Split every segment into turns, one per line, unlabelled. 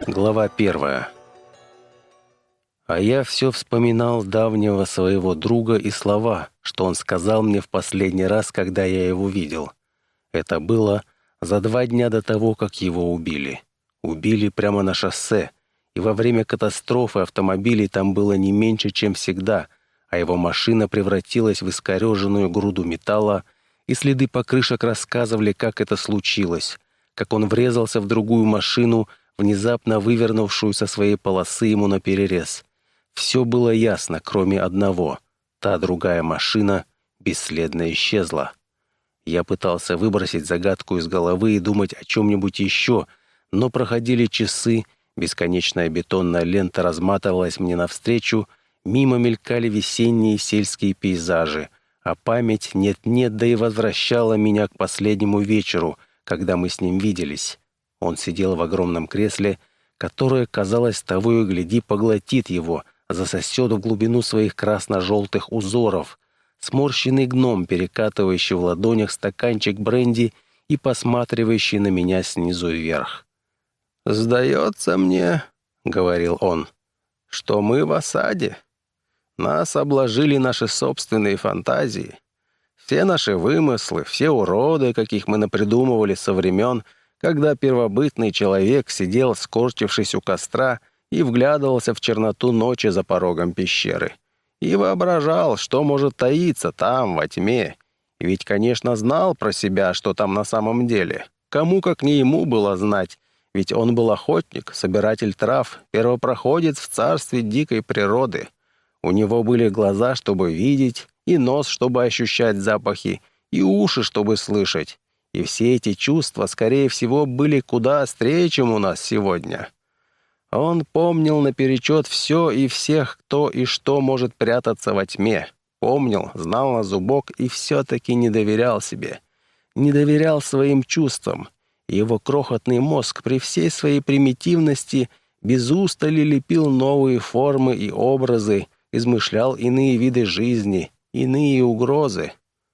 Глава 1. А я все вспоминал давнего своего друга и слова, что он сказал мне в последний раз, когда я его видел. Это было за 2 дня до того, как его убили. Убили прямо на шоссе, и во время катастрофы автомобилей там было не меньше, чем всегда, а его машина превратилась в искореженную груду металла, и следы покрышек рассказывали, как это случилось, как он врезался в другую машину, внезапно вывернувшую со своей полосы ему наперерез. Все было ясно, кроме одного. Та другая машина бесследно исчезла. Я пытался выбросить загадку из головы и думать о чем-нибудь еще, но проходили часы, бесконечная бетонная лента разматывалась мне навстречу, мимо мелькали весенние сельские пейзажи, а память нет-нет, да и возвращала меня к последнему вечеру, когда мы с ним виделись. Он сидел в огромном кресле, которое, казалось, того и гляди, поглотит его, засосет в глубину своих красно-желтых узоров. Сморщенный гном, перекатывающий в ладонях стаканчик бренди и посматривающий на меня снизу вверх. «Сдается мне, — говорил он, — что мы в осаде. Нас обложили наши собственные фантазии. Все наши вымыслы, все уроды, каких мы напридумывали со времен, когда первобытный человек сидел, скорчившись у костра, и вглядывался в черноту ночи за порогом пещеры. И воображал, что может таиться там, во тьме. И ведь, конечно, знал про себя, что там на самом деле. Кому, как не ему, было знать, ведь он был охотник, собиратель трав, первопроходец в царстве дикой природы. У него были глаза, чтобы видеть, и нос, чтобы ощущать запахи, и уши, чтобы слышать. И все эти чувства, скорее всего, были куда острее, чем у нас сегодня. Он помнил наперечет все и всех, кто и что может прятаться во тьме. Помнил, знал на зубок и все-таки не доверял себе. Не доверял своим чувствам. Его крохотный мозг при всей своей примитивности без устали лепил новые формы и образы, измышлял иные виды жизни, иные угрозы.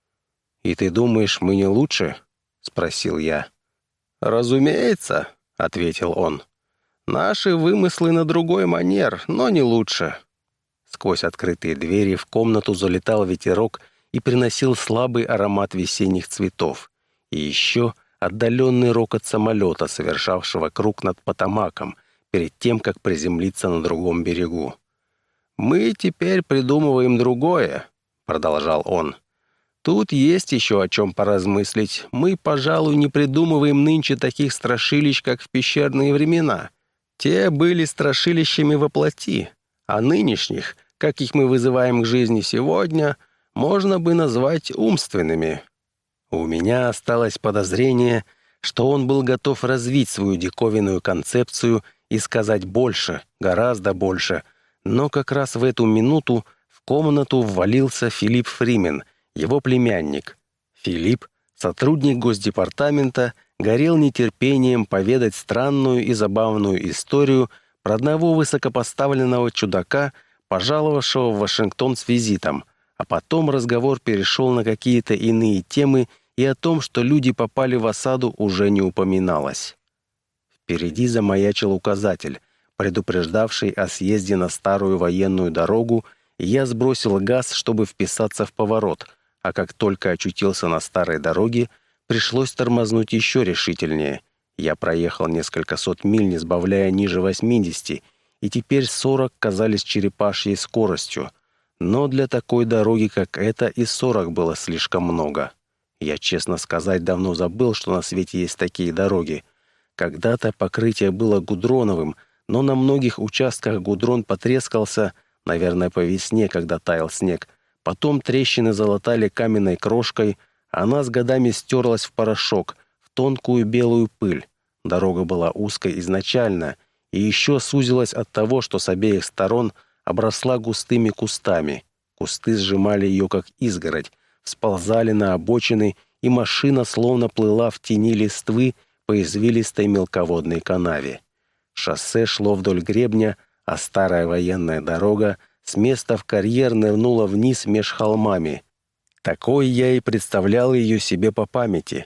«И ты думаешь, мы не лучше?» — спросил я. «Разумеется», — ответил он. «Наши вымыслы на другой манер, но не лучше». Сквозь открытые двери в комнату залетал ветерок и приносил слабый аромат весенних цветов. И еще отдаленный рокот самолета, совершавшего круг над Потомаком, перед тем, как приземлиться на другом берегу. «Мы теперь придумываем другое», — продолжал он. «Тут есть еще о чем поразмыслить. Мы, пожалуй, не придумываем нынче таких страшилищ, как в пещерные времена. Те были страшилищами во плоти, а нынешних, как их мы вызываем к жизни сегодня, можно бы назвать умственными». У меня осталось подозрение, что он был готов развить свою диковинную концепцию и сказать больше, гораздо больше, но как раз в эту минуту в комнату ввалился Филипп Фримен, его племянник. Филипп, сотрудник Госдепартамента, горел нетерпением поведать странную и забавную историю про одного высокопоставленного чудака, пожаловавшего в Вашингтон с визитом, а потом разговор перешел на какие-то иные темы, и о том, что люди попали в осаду, уже не упоминалось. Впереди замаячил указатель, предупреждавший о съезде на старую военную дорогу, и я сбросил газ, чтобы вписаться в поворот, а как только очутился на старой дороге, пришлось тормознуть еще решительнее. Я проехал несколько сот миль, не сбавляя ниже 80, и теперь 40 казались черепашьей скоростью. Но для такой дороги, как эта, и 40 было слишком много. Я, честно сказать, давно забыл, что на свете есть такие дороги. Когда-то покрытие было гудроновым, но на многих участках гудрон потрескался, наверное, по весне, когда таял снег. Потом трещины залатали каменной крошкой, а она с годами стерлась в порошок, в тонкую белую пыль. Дорога была узкой изначально, и еще сузилась от того, что с обеих сторон обросла густыми кустами. Кусты сжимали ее, как изгородь, всползали на обочины, и машина словно плыла в тени листвы по извилистой мелководной канаве. Шоссе шло вдоль гребня, а старая военная дорога с места в карьер нырнула вниз меж холмами. Такой я и представлял ее себе по памяти, хоть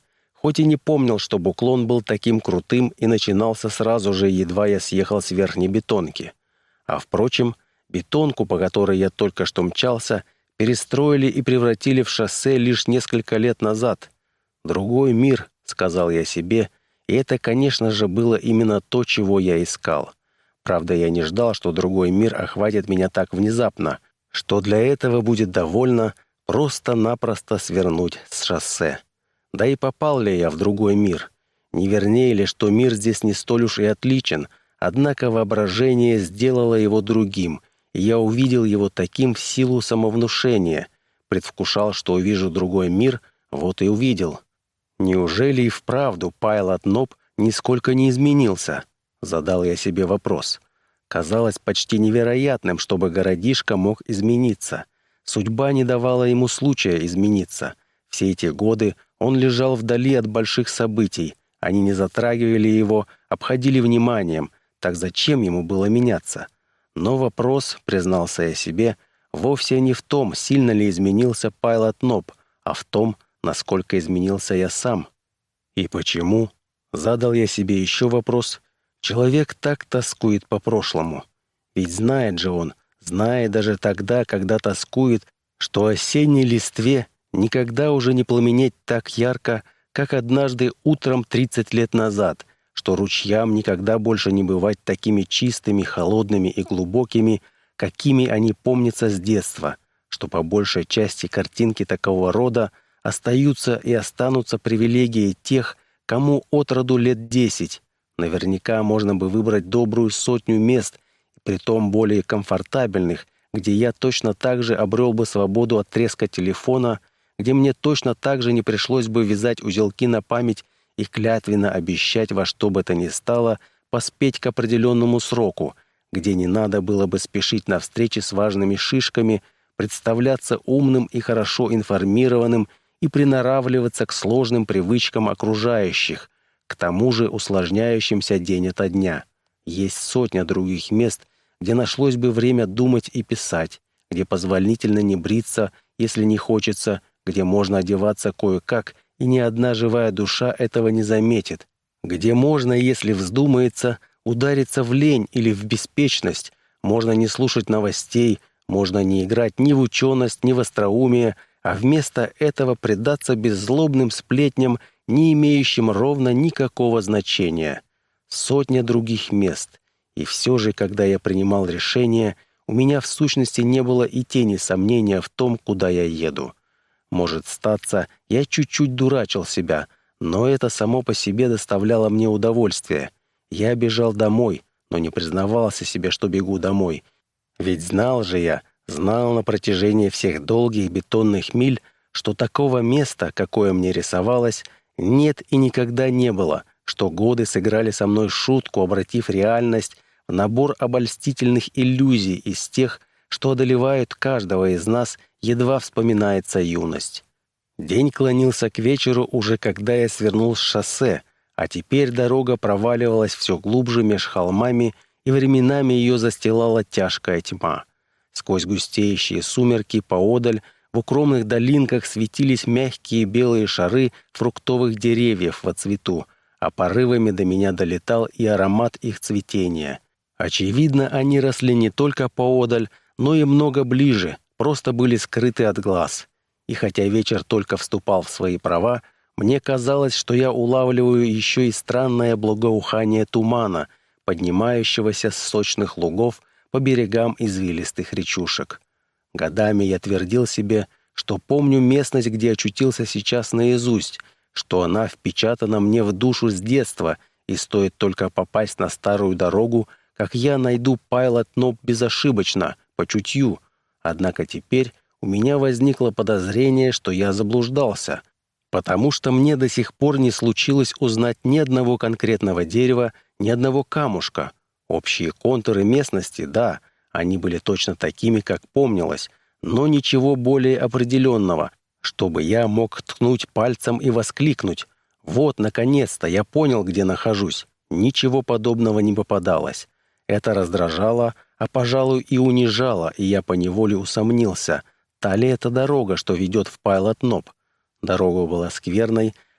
хоть и не помнил, чтобы уклон был таким крутым и начинался сразу же, едва я съехал с верхней бетонки. А впрочем, бетонку, по которой я только что мчался, перестроили и превратили в шоссе лишь несколько лет назад. «Другой мир», — сказал я себе, и это, конечно же, было именно то, чего я искал. Правда, я не ждал, что другой мир охватит меня так внезапно, что для этого будет довольно просто-напросто свернуть с шоссе. Да и попал ли я в другой мир? Не вернее ли, что мир здесь не столь уж и отличен, однако воображение сделало его другим, и я увидел его таким в силу самовнушения. Предвкушал, что увижу другой мир, вот и увидел. Неужели и вправду Пайлот Ноб нисколько не изменился? Задал я себе вопрос. Казалось почти невероятным, чтобы городишко мог измениться. Судьба не давала ему случая измениться. Все эти годы он лежал вдали от больших событий. Они не затрагивали его, обходили вниманием. Так зачем ему было меняться? Но вопрос, признался я себе, вовсе не в том, сильно ли изменился Пайлот Ноб, а в том, насколько изменился я сам. И почему? Задал я себе еще вопрос. Человек так тоскует по прошлому. Ведь знает же он, знает даже тогда, когда тоскует, что осенней листве никогда уже не пламенеть так ярко, как однажды утром 30 лет назад, что ручьям никогда больше не бывать такими чистыми, холодными и глубокими, какими они помнятся с детства, что по большей части картинки такого рода остаются и останутся привилегией тех, кому от роду лет 10. Наверняка можно бы выбрать добрую сотню мест, притом более комфортабельных, где я точно так же обрел бы свободу от треска телефона, где мне точно так же не пришлось бы вязать узелки на память и клятвенно обещать во что бы то ни стало поспеть к определенному сроку, где не надо было бы спешить на встречи с важными шишками, представляться умным и хорошо информированным и приноравливаться к сложным привычкам окружающих, к тому же усложняющимся день ото дня. Есть сотня других мест, где нашлось бы время думать и писать, где позволительно не бриться, если не хочется, где можно одеваться кое-как, и ни одна живая душа этого не заметит, где можно, если вздумается, удариться в лень или в беспечность, можно не слушать новостей, можно не играть ни в ученость, ни в остроумие, а вместо этого предаться беззлобным сплетням, не имеющим ровно никакого значения. Сотня других мест. И все же, когда я принимал решение, у меня в сущности не было и тени сомнения в том, куда я еду. Может, статься, я чуть-чуть дурачил себя, но это само по себе доставляло мне удовольствие. Я бежал домой, но не признавался себе, что бегу домой. Ведь знал же я, знал на протяжении всех долгих бетонных миль, что такого места, какое мне рисовалось, нет и никогда не было, что годы сыграли со мной шутку, обратив реальность в набор обольстительных иллюзий из тех, что одолевают каждого из нас, едва вспоминается юность. День клонился к вечеру уже когда я свернул с шоссе, а теперь дорога проваливалась все глубже меж холмами, и временами ее застилала тяжкая тьма. Сквозь густеющие сумерки поодаль в укромных долинках светились мягкие белые шары фруктовых деревьев во цвету, а порывами до меня долетал и аромат их цветения. Очевидно, они росли не только поодаль, но и много ближе, просто были скрыты от глаз. И хотя вечер только вступал в свои права, мне казалось, что я улавливаю еще и странное благоухание тумана, поднимающегося с сочных лугов по берегам извилистых речушек. Годами я твердил себе, что помню местность, где очутился сейчас наизусть, что она впечатана мне в душу с детства, и стоит только попасть на старую дорогу, как я найду Пайлот Ноб безошибочно, по чутью. Однако теперь у меня возникло подозрение, что я заблуждался, потому что мне до сих пор не случилось узнать ни одного конкретного дерева, ни одного камушка. Общие контуры местности, да, они были точно такими, как помнилось, но ничего более определенного, чтобы я мог ткнуть пальцем и воскликнуть: «Вот, наконец-то, я понял, где нахожусь». Ничего подобного не попадалось. Это раздражало, а, пожалуй, и унижало, и я поневоле усомнился, та ли это дорога, что ведет в Пайлот Ноб. Дорога была скверной,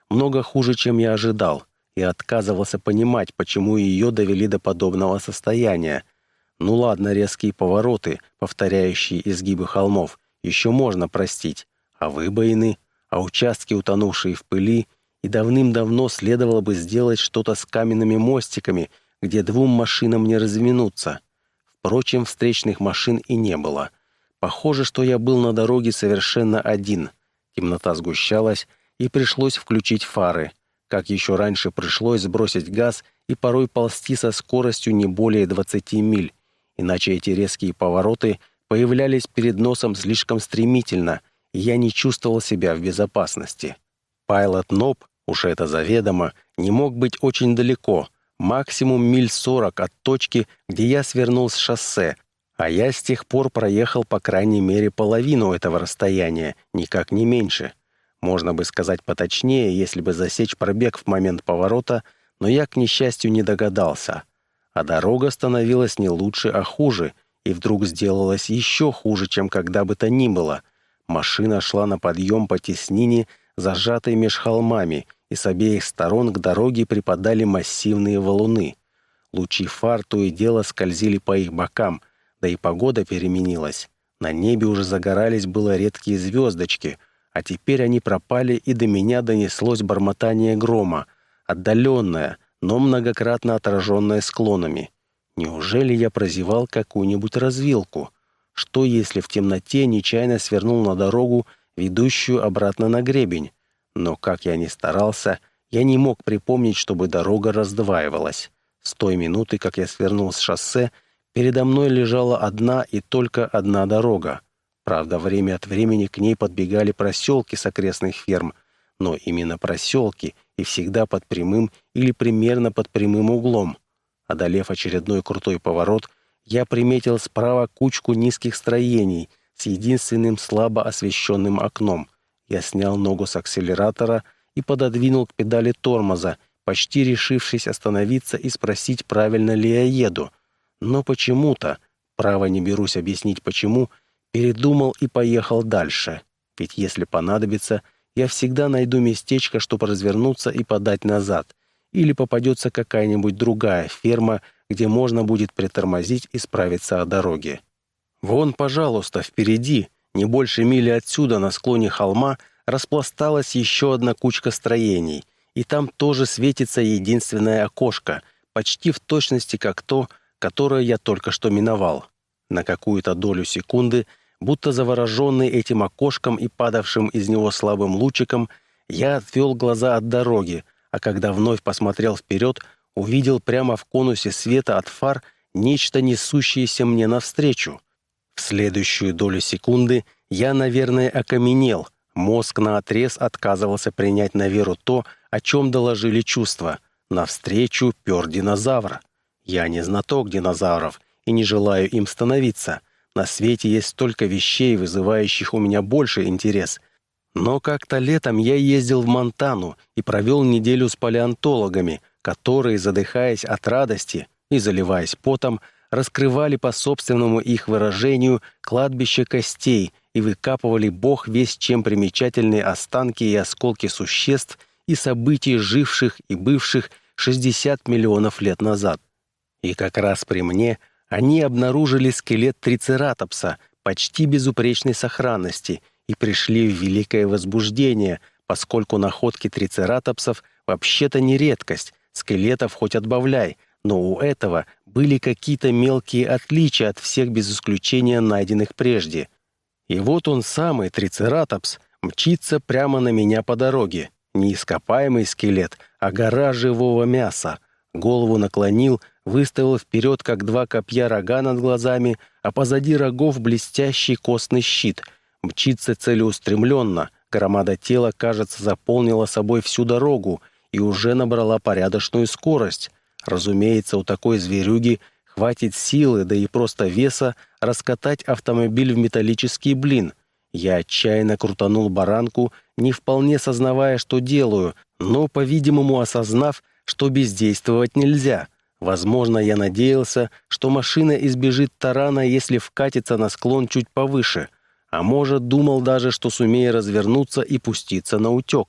много хуже, чем я ожидал, и отказывался понимать, почему ее довели до подобного состояния. Ну ладно, резкие повороты, повторяющие изгибы холмов, еще можно простить, а выбоины, а участки, утонувшие в пыли, и давным-давно следовало бы сделать что-то с каменными мостиками, где двум машинам не разминуться. Впрочем, встречных машин и не было. Похоже, что я был на дороге совершенно один. Темнота сгущалась, и пришлось включить фары. Как еще раньше пришлось сбросить газ и порой ползти со скоростью не более 20 миль. Иначе эти резкие повороты появлялись перед носом слишком стремительно, и я не чувствовал себя в безопасности. Пайлот Ноб, уж это заведомо, не мог быть очень далеко, максимум миль 40 от точки, где я свернул с шоссе, а я с тех пор проехал по крайней мере половину этого расстояния, никак не меньше. Можно бы сказать поточнее, если бы засечь пробег в момент поворота, но я, к несчастью, не догадался. А дорога становилась не лучше, а хуже, и вдруг сделалась еще хуже, чем когда бы то ни было. Машина шла на подъем по теснине, зажатой меж холмами, и с обеих сторон к дороге припадали массивные валуны. Лучи фар то и дело скользили по их бокам, да и погода переменилась. На небе уже загорались было редкие звездочки, а теперь они пропали, и до меня донеслось бормотание грома, отдаленное, но многократно отраженное склонами. Неужели я прозевал какую-нибудь развилку? Что, если в темноте нечаянно свернул на дорогу, ведущую обратно на гребень? Но, как я ни старался, я не мог припомнить, чтобы дорога раздваивалась. С той минуты, как я свернул с шоссе, передо мной лежала одна и только одна дорога. Правда, время от времени к ней подбегали проселки с окрестных ферм, но именно проселки и всегда под прямым или примерно под прямым углом. Одолев очередной крутой поворот, я приметил справа кучку низких строений с единственным слабо освещенным окном. Я снял ногу с акселератора и пододвинул к педали тормоза, почти решившись остановиться и спросить, правильно ли я еду. Но почему-то, право не берусь объяснить почему, передумал и поехал дальше. Ведь если понадобится, я всегда найду местечко, чтобы развернуться и подать назад. Или попадется какая-нибудь другая ферма, где можно будет притормозить и справиться о дороге. Вон, пожалуйста, впереди, не больше мили отсюда, на склоне холма, распласталась еще одна кучка строений, и там тоже светится единственное окошко, почти в точности как то, которое я только что миновал. На какую-то долю секунды, будто завороженный этим окошком и падавшим из него слабым лучиком, я отвел глаза от дороги, а когда вновь посмотрел вперед, увидел прямо в конусе света от фар нечто, несущееся мне навстречу. В следующую долю секунды я, наверное, окаменел. Мозг наотрез отказывался принять на веру то, о чем доложили чувства. Навстречу пер динозавр. Я не знаток динозавров и не желаю им становиться. На свете есть столько вещей, вызывающих у меня больше интерес. Но как-то летом я ездил в Монтану и провел неделю с палеонтологами, которые, задыхаясь от радости и заливаясь потом, раскрывали по собственному их выражению кладбище костей и выкапывали бог весть чем примечательные останки и осколки существ и событий, живших и бывших 60 миллионов лет назад. И как раз при мне они обнаружили скелет трицератопса почти безупречной сохранности и пришли в великое возбуждение, поскольку находки трицератопсов вообще-то не редкость, скелетов хоть отбавляй, но у этого были какие-то мелкие отличия от всех без исключения найденных прежде. И вот он самый, трицератопс, мчится прямо на меня по дороге. Не ископаемый скелет, а гора живого мяса. Голову наклонил, выставил вперед, как два копья, рога над глазами, а позади рогов блестящий костный щит. Мчится целеустремленно, громада тела, кажется, заполнила собой всю дорогу и уже набрала порядочную скорость. Разумеется, у такой зверюги хватит силы, да и просто веса, раскатать автомобиль в металлический блин. Я отчаянно крутанул баранку, не вполне сознавая, что делаю, но, по-видимому, осознав, что бездействовать нельзя. Возможно, я надеялся, что машина избежит тарана, если вкатится на склон чуть повыше. А может, думал даже, что сумею развернуться и пуститься на утек.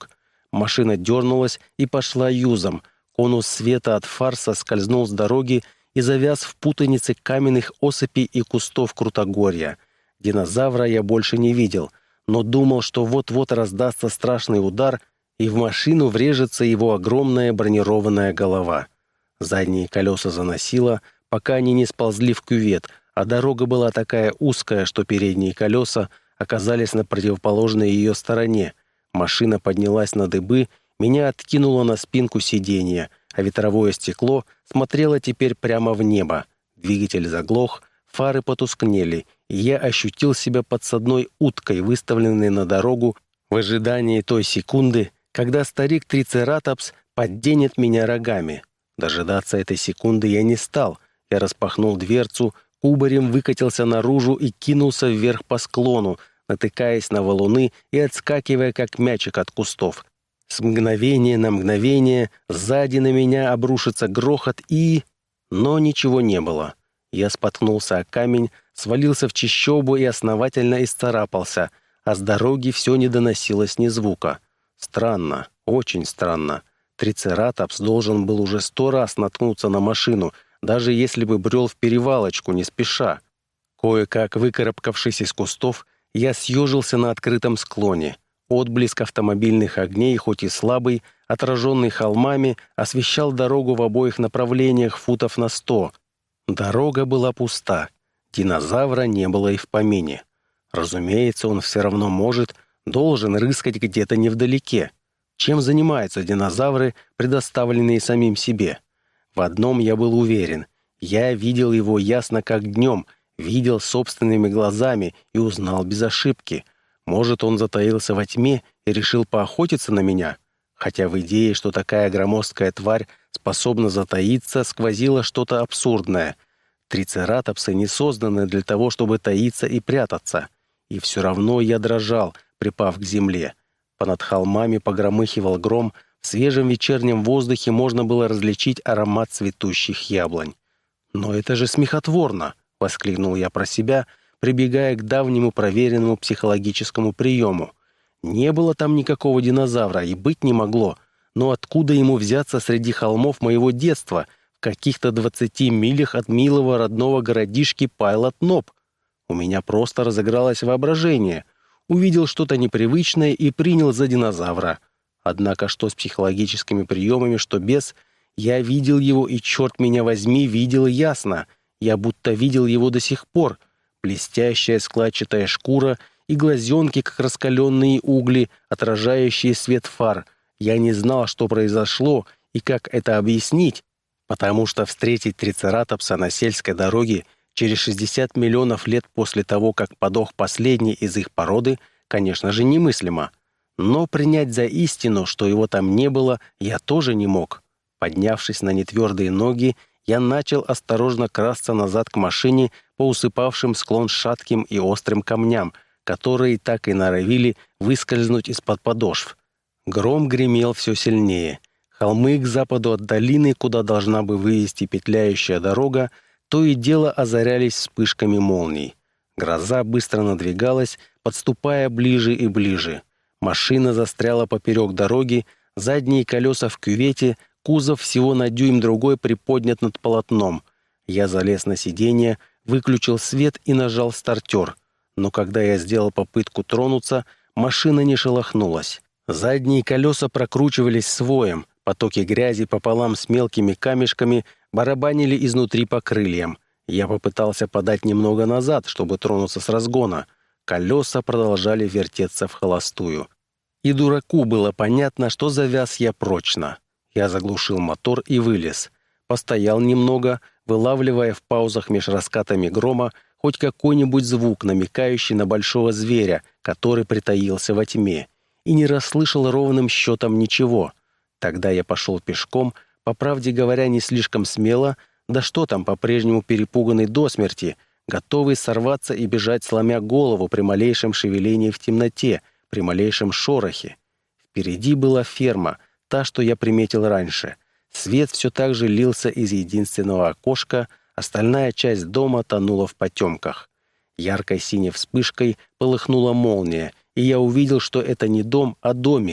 Машина дернулась и пошла юзом. Конус света от фар соскользнул с дороги и завяз в путанице каменных осыпей и кустов крутогорья. Динозавра я больше не видел, но думал, что вот-вот раздастся страшный удар, и в машину врежется его огромная бронированная голова. Задние колеса заносило, пока они не сползли в кювет, а дорога была такая узкая, что передние колеса оказались на противоположной ее стороне. Машина поднялась на дыбы, меня откинуло на спинку сиденья, а ветровое стекло смотрело теперь прямо в небо. Двигатель заглох, фары потускнели, и я ощутил себя подсадной уткой, выставленной на дорогу в ожидании той секунды, когда старик-трицератопс подденет меня рогами. Дожидаться этой секунды я не стал. Я распахнул дверцу, кубарем выкатился наружу и кинулся вверх по склону, натыкаясь на валуны и отскакивая, как мячик от кустов. С мгновения на мгновение сзади на меня обрушится грохот и... Но ничего не было. Я споткнулся о камень, свалился в чащобу и основательно исцарапался, а с дороги все не доносилось ни звука. Странно, очень странно. Трицератопс должен был уже 100 раз наткнуться на машину, даже если бы брел в перевалочку не спеша. Кое-как выкарабкавшись из кустов, я съежился на открытом склоне. Отблеск автомобильных огней, хоть и слабый, отраженный холмами, освещал дорогу в обоих направлениях футов на 100. Дорога была пуста. Динозавра не было и в помине. Разумеется, он все равно должен рыскать где-то невдалеке. Чем занимаются динозавры, предоставленные самим себе? В одном я был уверен. Я видел его ясно как днем, видел собственными глазами и узнал без ошибки. Может, он затаился во тьме и решил поохотиться на меня? Хотя в идее, что такая громоздкая тварь способна затаиться, сквозило что-то абсурдное. Трицератопсы не созданы для того, чтобы таиться и прятаться. И все равно я дрожал, припав к земле. Понад холмами погромыхивал гром, в свежем вечернем воздухе можно было различить аромат цветущих яблонь. «Но это же смехотворно!» — воскликнул я про себя, прибегая к давнему проверенному психологическому приему. Не было там никакого динозавра и быть не могло, но откуда ему взяться среди холмов моего детства, в каких-то 20 милях от милого родного городишки Пайлот-Ноб? У меня просто разыгралось воображение. Увидел что-то непривычное и принял за динозавра. Однако что с психологическими приемами, что без, я видел его и, черт меня возьми, видел ясно. Я будто видел его до сих пор. Блестящая складчатая шкура и глазенки, как раскаленные угли, отражающие свет фар. Я не знал, что произошло и как это объяснить, потому что встретить трицератопса на сельской дороге через 60 миллионов лет после того, как подох последний из их породы, конечно же, немыслимо. Но принять за истину, что его там не было, я тоже не мог. Поднявшись на нетвердые ноги, я начал осторожно красться назад к машине по усыпавшим склон шатким и острым камням, которые так и норовили выскользнуть из-под подошв. Гром гремел все сильнее. Холмы к западу от долины, куда должна бы вывести петляющая дорога, то и дело озарялись вспышками молний. Гроза быстро надвигалась, подступая ближе и ближе. Машина застряла поперек дороги, задние колеса в кювете, кузов всего на дюйм-другой приподнят над полотном. Я залез на сиденье, выключил свет и нажал стартер. Но когда я сделал попытку тронуться, машина не шелохнулась. Задние колеса прокручивались своем, потоки грязи пополам с мелкими камешками барабанили изнутри по крыльям. Я попытался подать немного назад, чтобы тронуться с разгона. Колеса продолжали вертеться в холостую. И дураку было понятно, что завяз я прочно. Я заглушил мотор и вылез. Постоял немного, вылавливая в паузах меж раскатами грома хоть какой-нибудь звук, намекающий на большого зверя, который притаился во тьме, и не расслышал ровным счетом ничего. Тогда я пошел пешком, по правде говоря, не слишком смело, да что там, по-прежнему перепуганный до смерти, готовый сорваться и бежать, сломя голову при малейшем шевелении в темноте, при малейшем шорохе. Впереди была ферма, та, что я приметил раньше. Свет все так же лился из единственного окошка, остальная часть дома тонула в потемках. Яркой синей вспышкой полыхнула молния, и я увидел, что это не дом, а домик.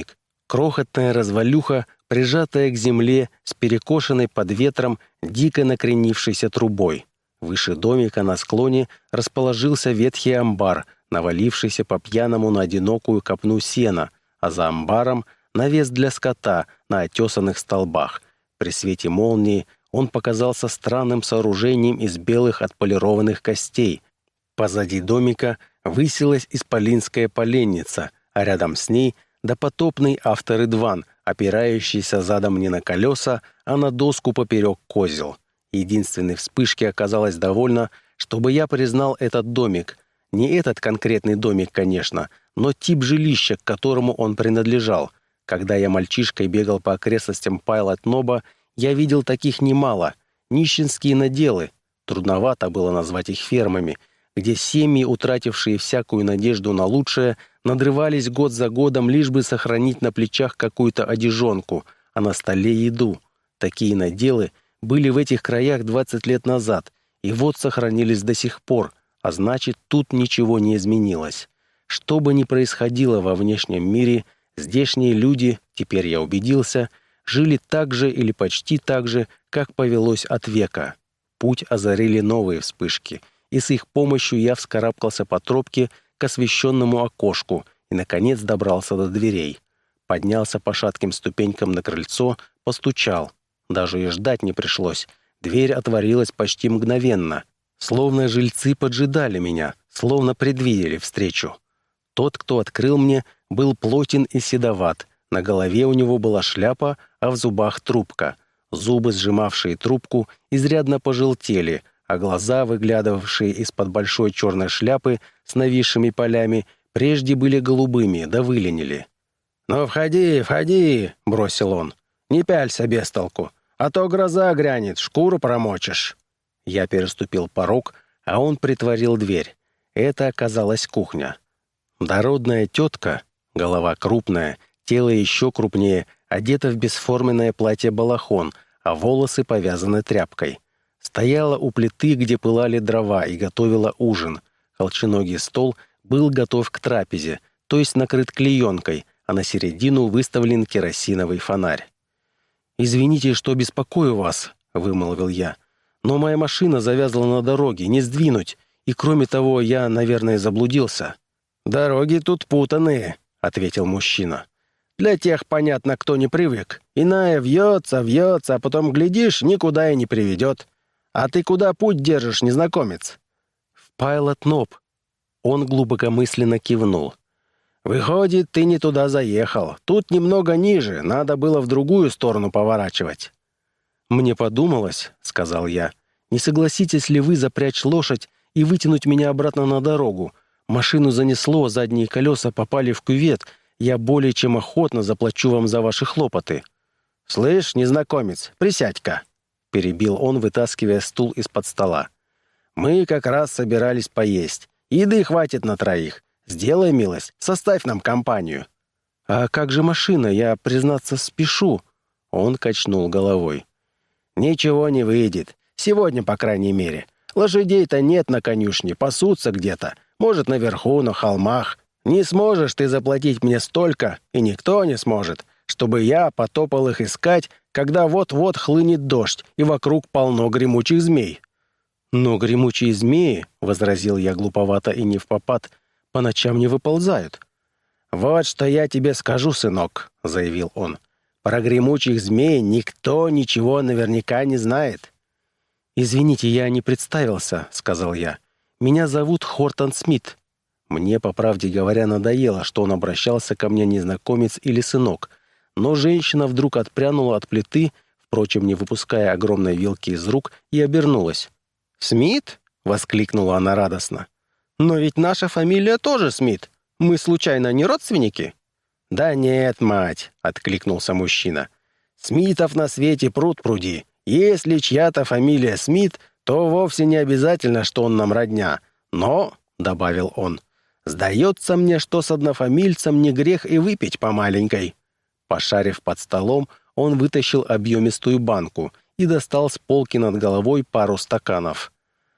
Крохотная развалюха, прижатая к земле с перекошенной под ветром дико накренившейся трубой. Выше домика на склоне расположился ветхий амбар, навалившийся по-пьяному на одинокую копну сена, а за амбаром навес для скота на отесанных столбах. При свете молнии он показался странным сооружением из белых отполированных костей. Позади домика высилась исполинская поленница, а рядом с ней допотопный авторыдван, опирающийся задом не на колеса, а на доску поперек козел. Единственной вспышки оказалось довольно, чтобы я признал этот домик. Не этот конкретный домик, конечно, но тип жилища, к которому он принадлежал. Когда я мальчишкой бегал по окрестностям Пайлот-Ноба, я видел таких немало. Нищенские наделы. Трудновато было назвать их фермами, где семьи, утратившие всякую надежду на лучшее, надрывались год за годом, лишь бы сохранить на плечах какую-то одежонку, а на столе еду. Такие наделы были в этих краях 20 лет назад, и вот сохранились до сих пор, а значит, тут ничего не изменилось. Что бы ни происходило во внешнем мире, здешние люди, теперь я убедился, жили так же или почти так же, как повелось от века. Путь озарили новые вспышки, и с их помощью я вскарабкался по тропке к освещенному окошку и, наконец, добрался до дверей. Поднялся по шатким ступенькам на крыльцо, постучал. Даже и ждать не пришлось. Дверь отворилась почти мгновенно. Словно жильцы поджидали меня, словно предвидели встречу. Тот, кто открыл мне, был плотен и седоват. На голове у него была шляпа, а в зубах трубка. Зубы, сжимавшие трубку, изрядно пожелтели, а глаза, выглядывавшие из-под большой черной шляпы с нависшими полями, прежде были голубыми, да выленили. «Ну, входи, входи!» — бросил он. «Не пялься без толку, а то гроза грянет, шкуру промочишь». Я переступил порог, а он притворил дверь. Это оказалась кухня. Дородная тетка, голова крупная, тело еще крупнее, одета в бесформенное платье-балахон, а волосы повязаны тряпкой. Стояла у плиты, где пылали дрова, и готовила ужин. Колченогий стол был готов к трапезе, то есть накрыт клеенкой, а на середину выставлен керосиновый фонарь. «Извините, что беспокою вас», — вымолвил я, «но моя машина завязла на дороге, не сдвинуть, и кроме того, я, наверное, заблудился». «Дороги тут путанные», — ответил мужчина. «Для тех, понятно, кто не привык. Иная вьется, а потом, глядишь, никуда и не приведет. А ты куда путь держишь, незнакомец?» «В Пайлот-Ноб». Он глубокомысленно кивнул. «Выходит, ты не туда заехал. Тут немного ниже, надо было в другую сторону поворачивать». «Мне подумалось», — сказал я, «не согласитесь ли вы запрячь лошадь и вытянуть меня обратно на дорогу? Машину занесло, задние колеса попали в кювет. Я более чем охотно заплачу вам за ваши хлопоты». «Слышь, незнакомец, присядь-ка», — перебил он, вытаскивая стул из-под стола. «Мы как раз собирались поесть. Еды хватит на троих. Сделай милость, составь нам компанию». «А как же машина? Я, признаться, спешу». Он качнул головой. «Ничего не выйдет. Сегодня, по крайней мере. Лошадей-то нет на конюшне, пасутся где-то. Может, наверху, на холмах. Не сможешь ты заплатить мне столько, и никто не сможет, чтобы я потопал их искать, когда вот-вот хлынет дождь, и вокруг полно гремучих змей». «Но гремучие змеи, — возразил я глуповато и невпопад, — по ночам не выползают». «Вот что я тебе скажу, сынок, — заявил он. Про гремучих змей никто ничего наверняка не знает». «Извините, я не представился, — сказал я. Меня зовут Хортон Смит». Мне, по правде говоря, надоело, что он обращался ко мне незнакомец или сынок, но женщина вдруг отпрянула от плиты, впрочем, не выпуская огромной вилки из рук, и обернулась. «Смит?» — воскликнула она радостно. «Но ведь наша фамилия тоже Смит. Мы, случайно, не родственники?» «Да нет, мать», — откликнулся мужчина. «Смитов на свете пруд-пруди. Если чья-то фамилия Смит, то вовсе не обязательно, что он нам родня. Но, — добавил он, — сдается мне, что с однофамильцем не грех и выпить по маленькой». Пошарив под столом, он вытащил объемистую банку и достал с полки над головой пару стаканов.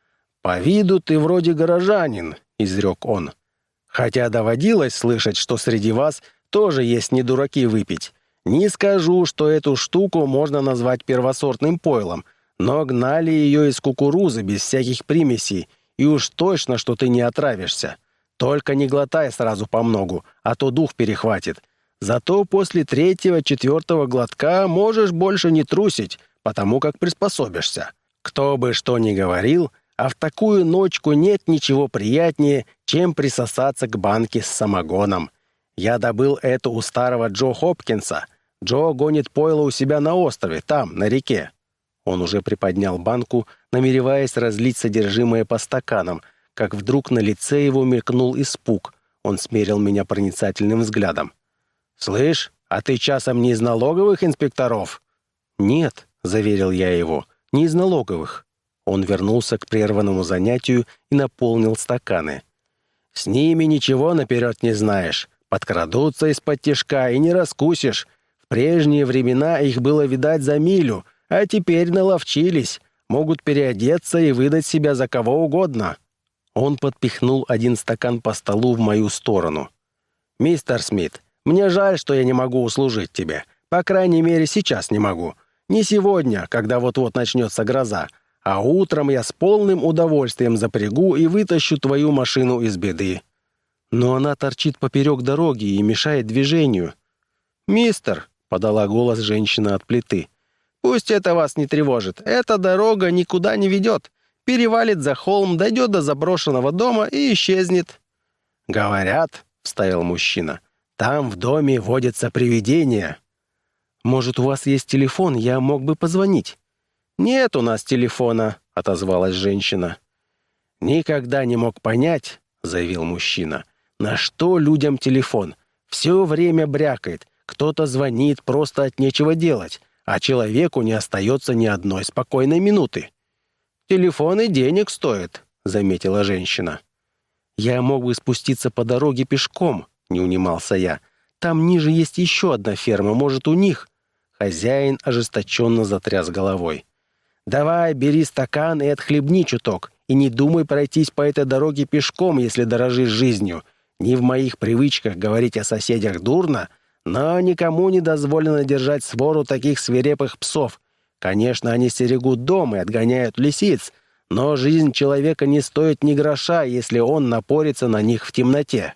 «По виду ты вроде горожанин», — изрек он. «Хотя доводилось слышать, что среди вас Тоже есть не дураки выпить. Не скажу, что эту штуку можно назвать первосортным пойлом, но гнали ее из кукурузы без всяких примесей, и уж точно, что ты не отравишься. Только не глотай сразу помногу, а то дух перехватит. Зато после 3-4 глотка можешь больше не трусить, потому как приспособишься. Кто бы что ни говорил, а в такую ночку нет ничего приятнее, чем присосаться к банке с самогоном. Я добыл это у старого Джо Хопкинса. Джо гонит пойло у себя на острове, там, на реке. Он уже приподнял банку, намереваясь разлить содержимое по стаканам, как вдруг на лице его мелькнул испуг. Он смерил меня проницательным взглядом. «Слышь, а ты часом не из налоговых инспекторов?» «Нет», — заверил я его, — «не из налоговых». Он вернулся к прерванному занятию и наполнил стаканы. «С ними ничего наперед не знаешь. Подкрадутся из-под тишка и не раскусишь. В прежние времена их было видать за милю, а теперь наловчились. Могут переодеться и выдать себя за кого угодно». Он подпихнул один стакан по столу в мою сторону. «Мистер Смит, мне жаль, что я не могу услужить тебе. По крайней мере, сейчас не могу. Не сегодня, когда вот-вот начнется гроза, а утром я с полным удовольствием запрягу и вытащу твою машину из беды. Но она торчит поперек дороги и мешает движению». «Мистер», — подала голос женщина от плиты, — «пусть это вас не тревожит. Эта дорога никуда не ведет. Перевалит за холм, дойдет до заброшенного дома и исчезнет». «Говорят», — вставил мужчина, — «там в доме водятся привидения». «Может, у вас есть телефон? Я мог бы позвонить». «Нет у нас телефона», — отозвалась женщина. «Никогда не мог понять», — заявил мужчина, — «на что людям телефон? Все время брякает. Кто-то звонит просто от нечего делать, а человеку не остается ни одной спокойной минуты». «Телефон и денег стоит», — заметила женщина. «Я мог бы спуститься по дороге пешком», — не унимался я. «Там ниже есть еще одна ферма, может, у них?» Хозяин ожесточенно затряс головой. «Давай, бери стакан и отхлебни чуток, и не думай пройтись по этой дороге пешком, если дорожишь жизнью. Не в моих привычках говорить о соседях дурно, но никому не дозволено держать свору таких свирепых псов. Конечно, они стерегут дом и отгоняют лисиц, но жизнь человека не стоит ни гроша, если он напорится на них в темноте».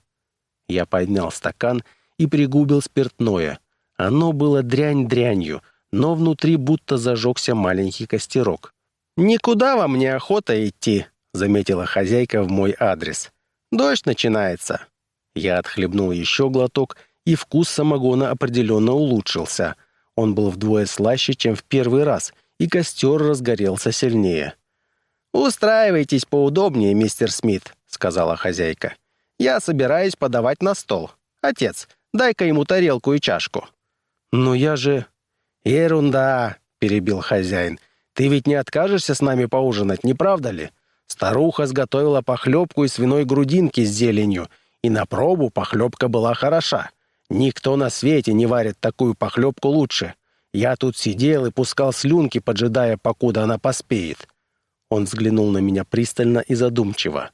Я поднял стакан и пригубил спиртное. Оно было дрянь дрянью, но внутри будто зажегся маленький костерок. «Никуда вам не охота идти», — заметила хозяйка в мой адрес. «Дождь начинается». Я отхлебнул еще глоток, и вкус самогона определенно улучшился. Он был вдвое слаще, чем в первый раз, и костер разгорелся сильнее. «Устраивайтесь поудобнее, мистер Смит», — сказала хозяйка. «Я собираюсь подавать на стол. Отец, дай-ка ему тарелку и чашку». «Но я же...» «Ерунда», — перебил хозяин. «Ты ведь не откажешься с нами поужинать, не правда ли? Старуха сготовила похлебку из свиной грудинки с зеленью, и на пробу похлебка была хороша. Никто на свете не варит такую похлебку лучше. Я тут сидел и пускал слюнки, поджидая, покуда она поспеет». Он взглянул на меня пристально и задумчиво.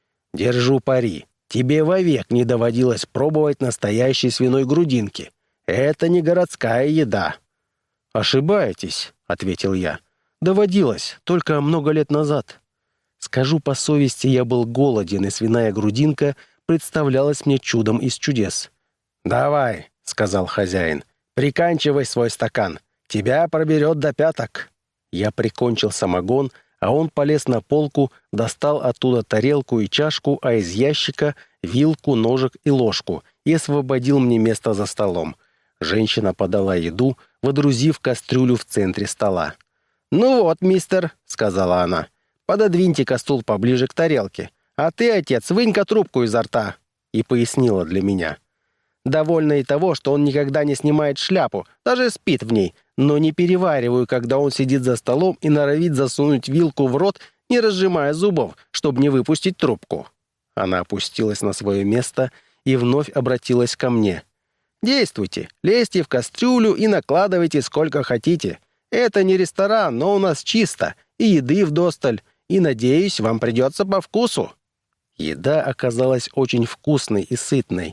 «Держу пари. Тебе вовек не доводилось пробовать настоящей свиной грудинки. Это не городская еда». «Ошибаетесь», — ответил я. «Доводилось, только много лет назад. Скажу по совести, я был голоден, и свиная грудинка представлялась мне чудом из чудес». «Давай», — сказал хозяин, — «приканчивай свой стакан. Тебя проберет до пяток». Я прикончил самогон, а он полез на полку, достал оттуда тарелку и чашку, а из ящика — вилку, ножик и ложку, и освободил мне место за столом. Женщина подала еду, водрузив кастрюлю в центре стола. «Ну вот, мистер», — сказала она, — «пододвиньте-ка стул поближе к тарелке. А ты, отец, вынь-ка трубку изо рта», — и пояснила для меня. «Довольно и того, что он никогда не снимает шляпу, даже спит в ней, но не перевариваю, когда он сидит за столом и норовит засунуть вилку в рот, не разжимая зубов, чтобы не выпустить трубку». Она опустилась на свое место и вновь обратилась ко мне. «Действуйте, лезьте в кастрюлю и накладывайте сколько хотите. Это не ресторан, но у нас чисто, и еды вдосталь, и, надеюсь, вам придется по вкусу». Еда оказалась очень вкусной и сытной,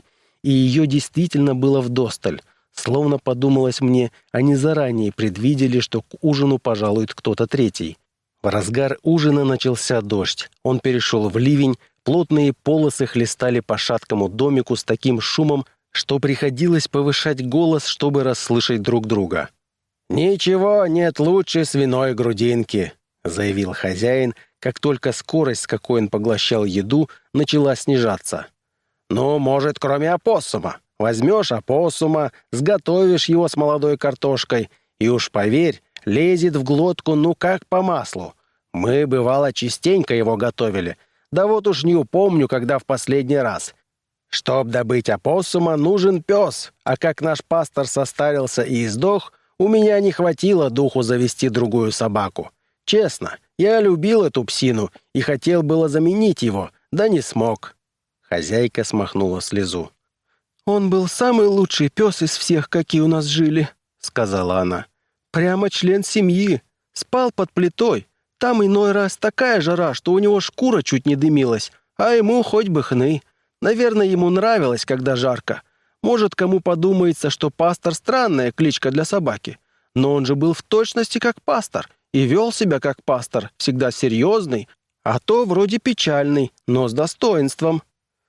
и ее действительно было вдосталь. Словно подумалось мне, они заранее предвидели, что к ужину пожалует кто-то третий. В разгар ужина начался дождь. Он перешел в ливень, плотные полосы хлестали по шаткому домику с таким шумом, что приходилось повышать голос, чтобы расслышать друг друга. «Ничего нет лучше свиной грудинки», — заявил хозяин, как только скорость, с какой он поглощал еду, начала снижаться. «Ну, может, кроме опоссума. Возьмешь опоссума, сготовишь его с молодой картошкой, и уж поверь, лезет в глотку ну как по маслу. Мы, бывало, частенько его готовили. Да вот уж не упомню, когда в последний раз. Чтоб добыть опоссума, нужен пес, а как наш пастор состарился и издох, у меня не хватило духу завести другую собаку. Честно, я любил эту псину и хотел было заменить его, да не смог». Хозяйка смахнула слезу. «Он был самый лучший пес из всех, какие у нас жили», — сказала она. «Прямо член семьи. Спал под плитой. Там иной раз такая жара, что у него шкура чуть не дымилась, а ему хоть бы хны. Наверное, ему нравилось, когда жарко. Может, кому подумается, что пастор — странная кличка для собаки. Но он же был в точности как пастор и вел себя как пастор, всегда серьезный, а то вроде печальный, но с достоинством».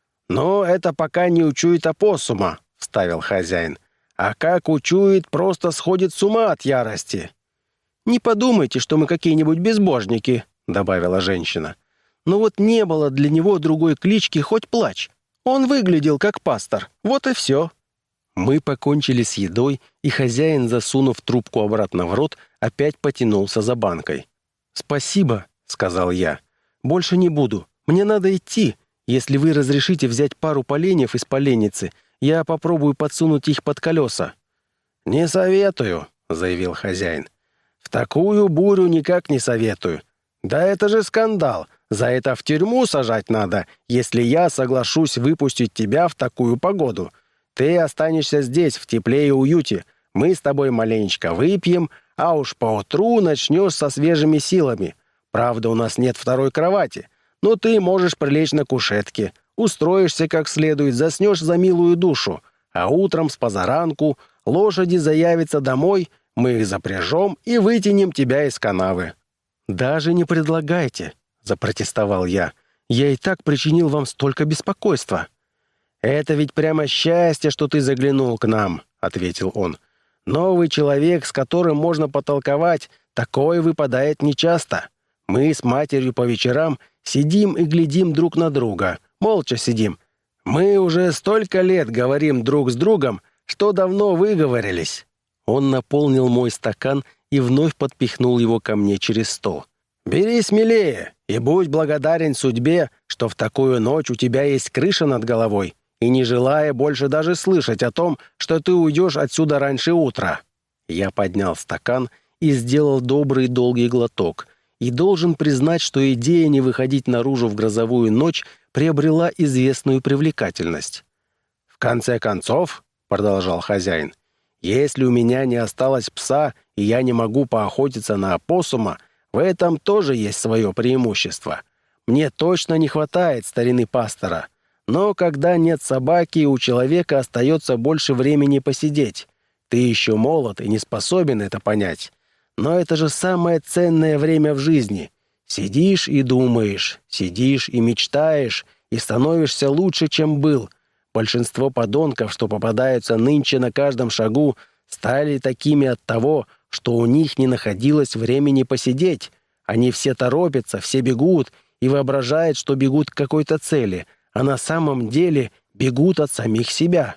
«Но это пока не учует опоссума», — вставил хозяин. «А как учует, просто сходит с ума от ярости». «Не подумайте, что мы какие-нибудь безбожники», — добавила женщина. «Но вот не было для него другой клички хоть плачь. Он выглядел как пастор, вот и все». Мы покончили с едой, и хозяин, засунув трубку обратно в рот, опять потянулся за банкой. «Спасибо», — сказал я. «Больше не буду. Мне надо идти. Если вы разрешите взять пару поленьев из поленницы, я попробую подсунуть их под колеса». «Не советую», — заявил хозяин. «В такую бурю никак не советую. Да это же скандал. За это в тюрьму сажать надо, если я соглашусь выпустить тебя в такую погоду. Ты останешься здесь, в тепле и уюте. Мы с тобой маленечко выпьем, а уж поутру начнешь со свежими силами. Правда, у нас нет второй кровати, но ты можешь прилечь на кушетке, устроишься как следует, заснешь за милую душу, а утром с позаранку лошади заявятся домой, мы их запряжем и вытянем тебя из канавы». «Даже не предлагайте», — запротестовал я. «Я и так причинил вам столько беспокойства». «Это ведь прямо счастье, что ты заглянул к нам», — ответил он. «Новый человек, с которым можно потолковать, такое выпадает нечасто. Мы с матерью по вечерам сидим и глядим друг на друга, молча сидим. Мы уже столько лет говорим друг с другом, что давно выговорились». Он наполнил мой стакан и вновь подпихнул его ко мне через стол. «Бери смелее и будь благодарен судьбе, что в такую ночь у тебя есть крыша над головой, и не желая больше даже слышать о том, что ты уйдешь отсюда раньше утра». Я поднял стакан и сделал добрый долгий глоток, и должен признать, что идея не выходить наружу в грозовую ночь приобрела известную привлекательность. «В конце концов», — продолжал хозяин, «если у меня не осталось пса, и я не могу поохотиться на опоссума, в этом тоже есть свое преимущество. Мне точно не хватает старины пастора. Но когда нет собаки, у человека остается больше времени посидеть. Ты еще молод и не способен это понять. Но это же самое ценное время в жизни. Сидишь и думаешь, сидишь и мечтаешь, и становишься лучше, чем был. Большинство подонков, что попадаются нынче на каждом шагу, стали такими от того, что у них не находилось времени посидеть. Они все торопятся, все бегут и воображают, что бегут к какой-то цели, а на самом деле бегут от самих себя.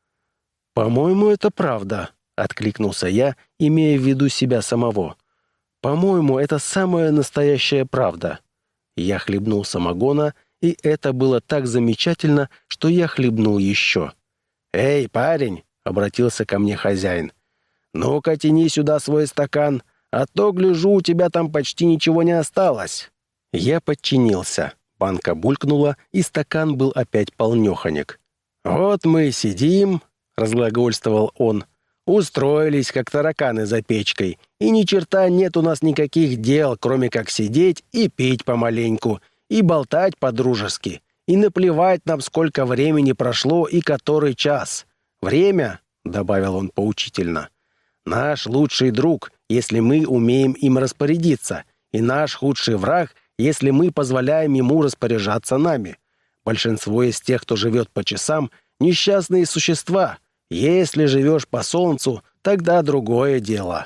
«По-моему, это правда», — откликнулся я, имея в виду себя самого. «По-моему, это самая настоящая правда». Я хлебнул самогона, и это было так замечательно, что я хлебнул еще. «Эй, парень!» — обратился ко мне хозяин. «Ну-ка, тяни сюда свой стакан, а то, гляжу, у тебя там почти ничего не осталось». Я подчинился. Банка булькнула, и стакан был опять полнёхонек. «Вот мы сидим», — разглагольствовал он, «устроились, как тараканы за печкой, и ни черта нет у нас никаких дел, кроме как сидеть и пить помаленьку, и болтать по-дружески. И наплевать нам, сколько времени прошло и который час. Время, — добавил он поучительно, — наш лучший друг, если мы умеем им распорядиться, и наш худший враг, если мы позволяем ему распоряжаться нами. Большинство из тех, кто живет по часам, — несчастные существа. Если живешь по солнцу, тогда другое дело».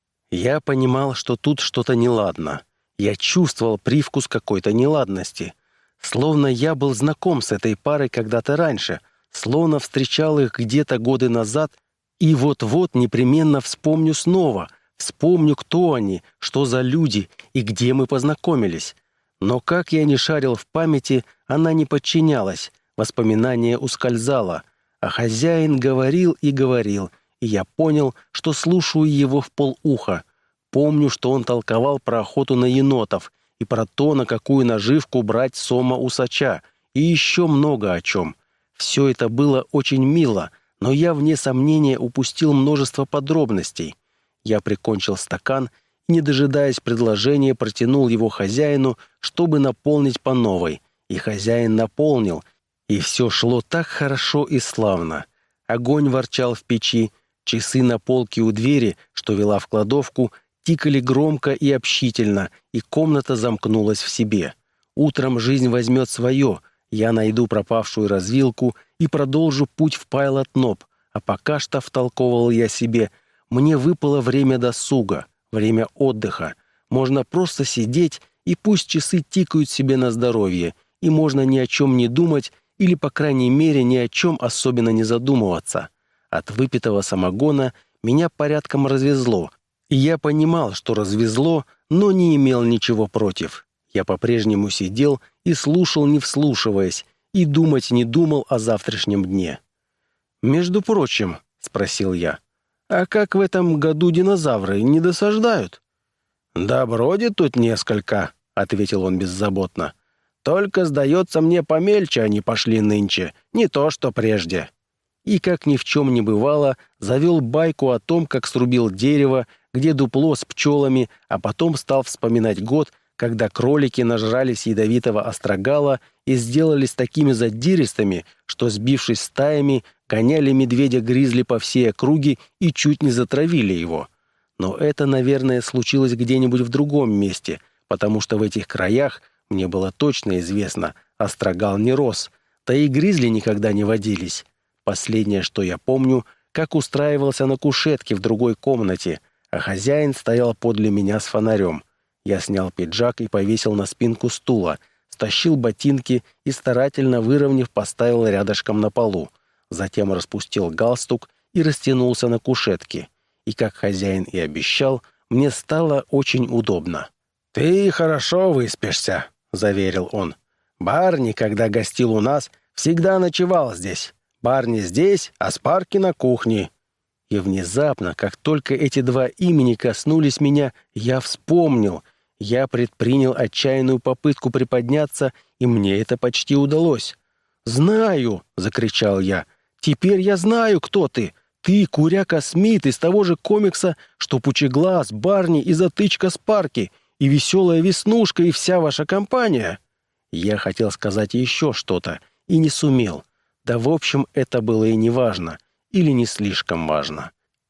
Я понимал, что тут что-то неладно. Я чувствовал привкус какой-то неладности. Словно я был знаком с этой парой когда-то раньше, словно встречал их где-то годы назад, и вот-вот непременно вспомню снова, вспомню, кто они, что за люди и где мы познакомились. Но как я ни шарил в памяти, она не подчинялась, воспоминание ускользало, а хозяин говорил и говорил, и я понял, что слушаю его вполуха. Помню, что он толковал про охоту на енотов и про то, на какую наживку брать сома-усача, и еще много о чем. Все это было очень мило, но я, вне сомнения, упустил множество подробностей. Я прикончил стакан и, не дожидаясь предложения, протянул его хозяину, чтобы наполнить по новой. И хозяин наполнил, и все шло так хорошо и славно. Огонь ворчал в печи, часы на полке у двери, что вела в кладовку, тикали громко и общительно, и комната замкнулась в себе. Утром жизнь возьмет свое, я найду пропавшую развилку и продолжу путь в Пайлот-Ноб, а пока что, втолковывал я себе, мне выпало время досуга, время отдыха. Можно просто сидеть, и пусть часы тикают себе на здоровье, и можно ни о чем не думать или, по крайней мере, ни о чем особенно не задумываться. От выпитого самогона меня порядком развезло, и я понимал, что развезло, но не имел ничего против. Я по-прежнему сидел и слушал, не вслушиваясь, и думать не думал о завтрашнем дне. «Между прочим», — спросил я, — «а как в этом году динозавры не досаждают?» «Да бродит тут несколько», — ответил он беззаботно. «Только, сдается мне, помельче они пошли нынче, не то что прежде». И, как ни в чем не бывало, завел байку о том, как срубил дерево, где дупло с пчелами, а потом стал вспоминать год, когда кролики нажрались ядовитого острогала и сделались такими задиристыми, что, сбившись стаями, гоняли медведя-гризли по всей округе и чуть не затравили его. Но это, наверное, случилось где-нибудь в другом месте, потому что в этих краях, мне было точно известно, острогал не рос, да и гризли никогда не водились. Последнее, что я помню, как устраивался на кушетке в другой комнате, а хозяин стоял подле меня с фонарем. Я снял пиджак и повесил на спинку стула, стащил ботинки и, старательно выровняв, поставил рядышком на полу. Затем распустил галстук и растянулся на кушетке. И, как хозяин и обещал, мне стало очень удобно. «Ты хорошо выспишься», — заверил он. «Барни, когда гостил у нас, всегда ночевал здесь. Барни здесь, а Спарки на кухне». И внезапно, как только эти два имени коснулись меня, я вспомнил. Я предпринял отчаянную попытку приподняться, и мне это почти удалось. «Знаю!» — закричал я. «Теперь я знаю, кто ты! Ты Куряка Смит из того же комикса, что Пучеглаз, Барни и Затычка Спарки, и Веселая Веснушка, и вся ваша компания!» Я хотел сказать еще что-то, и не сумел. Да, в общем, это было и не важно, или не слишком важно.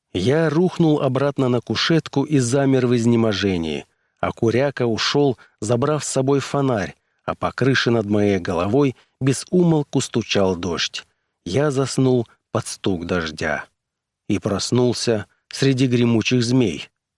Я рухнул обратно на кушетку и замер в изнеможении, а Куряка ушел, забрав с собой фонарь, а по крыше над моей головой без умолку стучал дождь. Я заснул под стук дождя и проснулся среди гремучих змей.